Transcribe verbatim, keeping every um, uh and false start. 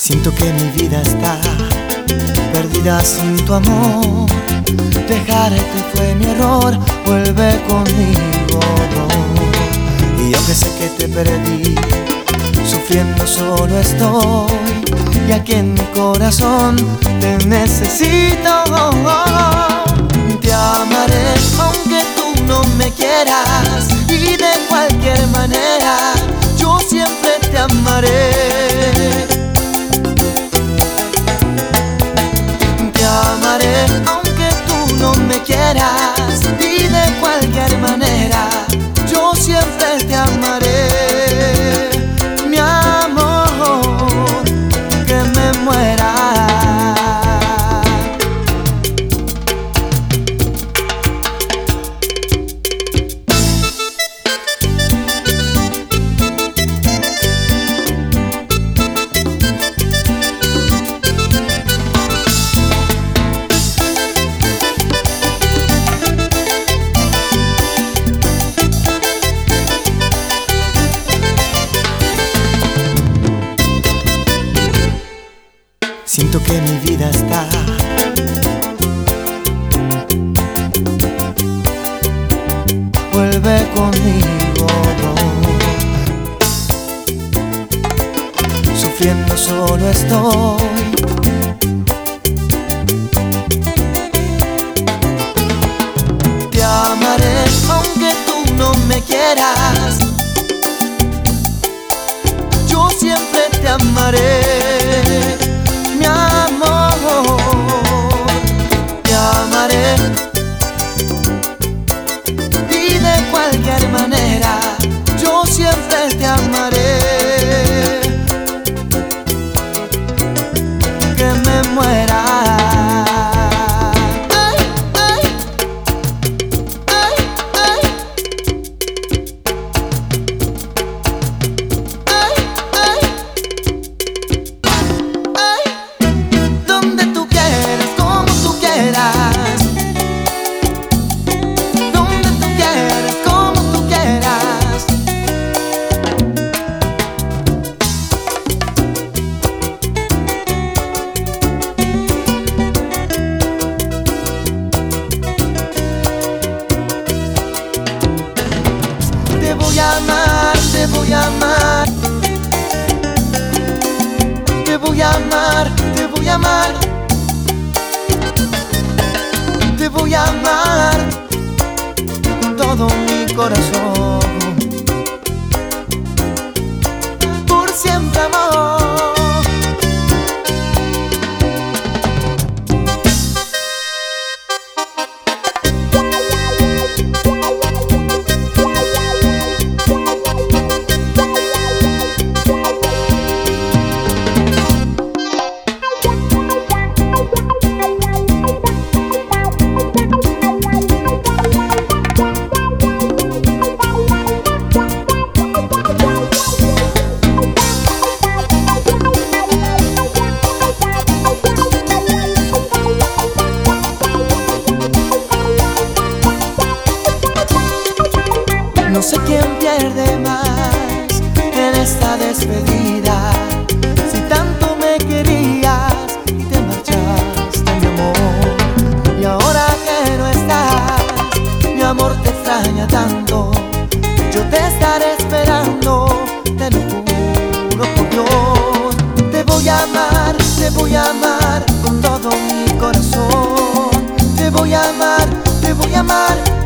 Siento que mi vida está perdida sin tu amor. Dejarte fue mi error, vuelve conmigo. Y aunque sé que te perdí, sufriendo solo estoy. Y aquí en mi corazón te necesito. Te amaré aunque tú no me quieras, y de cualquier manera yo siempre te amaré. Te amaré aunque tú no me quieras, y de cualquier manera yo siempre te amaré. Mi amor, que me muera. Siento que mi vida está vuelve conmigo. Sufriendo solo estoy. Te amaré aunque tú no me quieras, yo siempre te amaré. Mi amor, te amaré, y de cualquier manera yo siempre te amaré. Que me muera. Te voy a amar, te voy a amar, te voy a amar, te voy a amar, te voy a amar con todo mi corazón, por siempre, amor. No sé quién pierde más en esta despedida. Si tanto me querías y te marchaste, mi amor, y ahora que no estás, mi amor, te extraña tanto. Yo te estaré esperando, te lo juro por Dios. Te voy a amar, te voy a amar con todo mi corazón. Te voy a amar, te voy a amar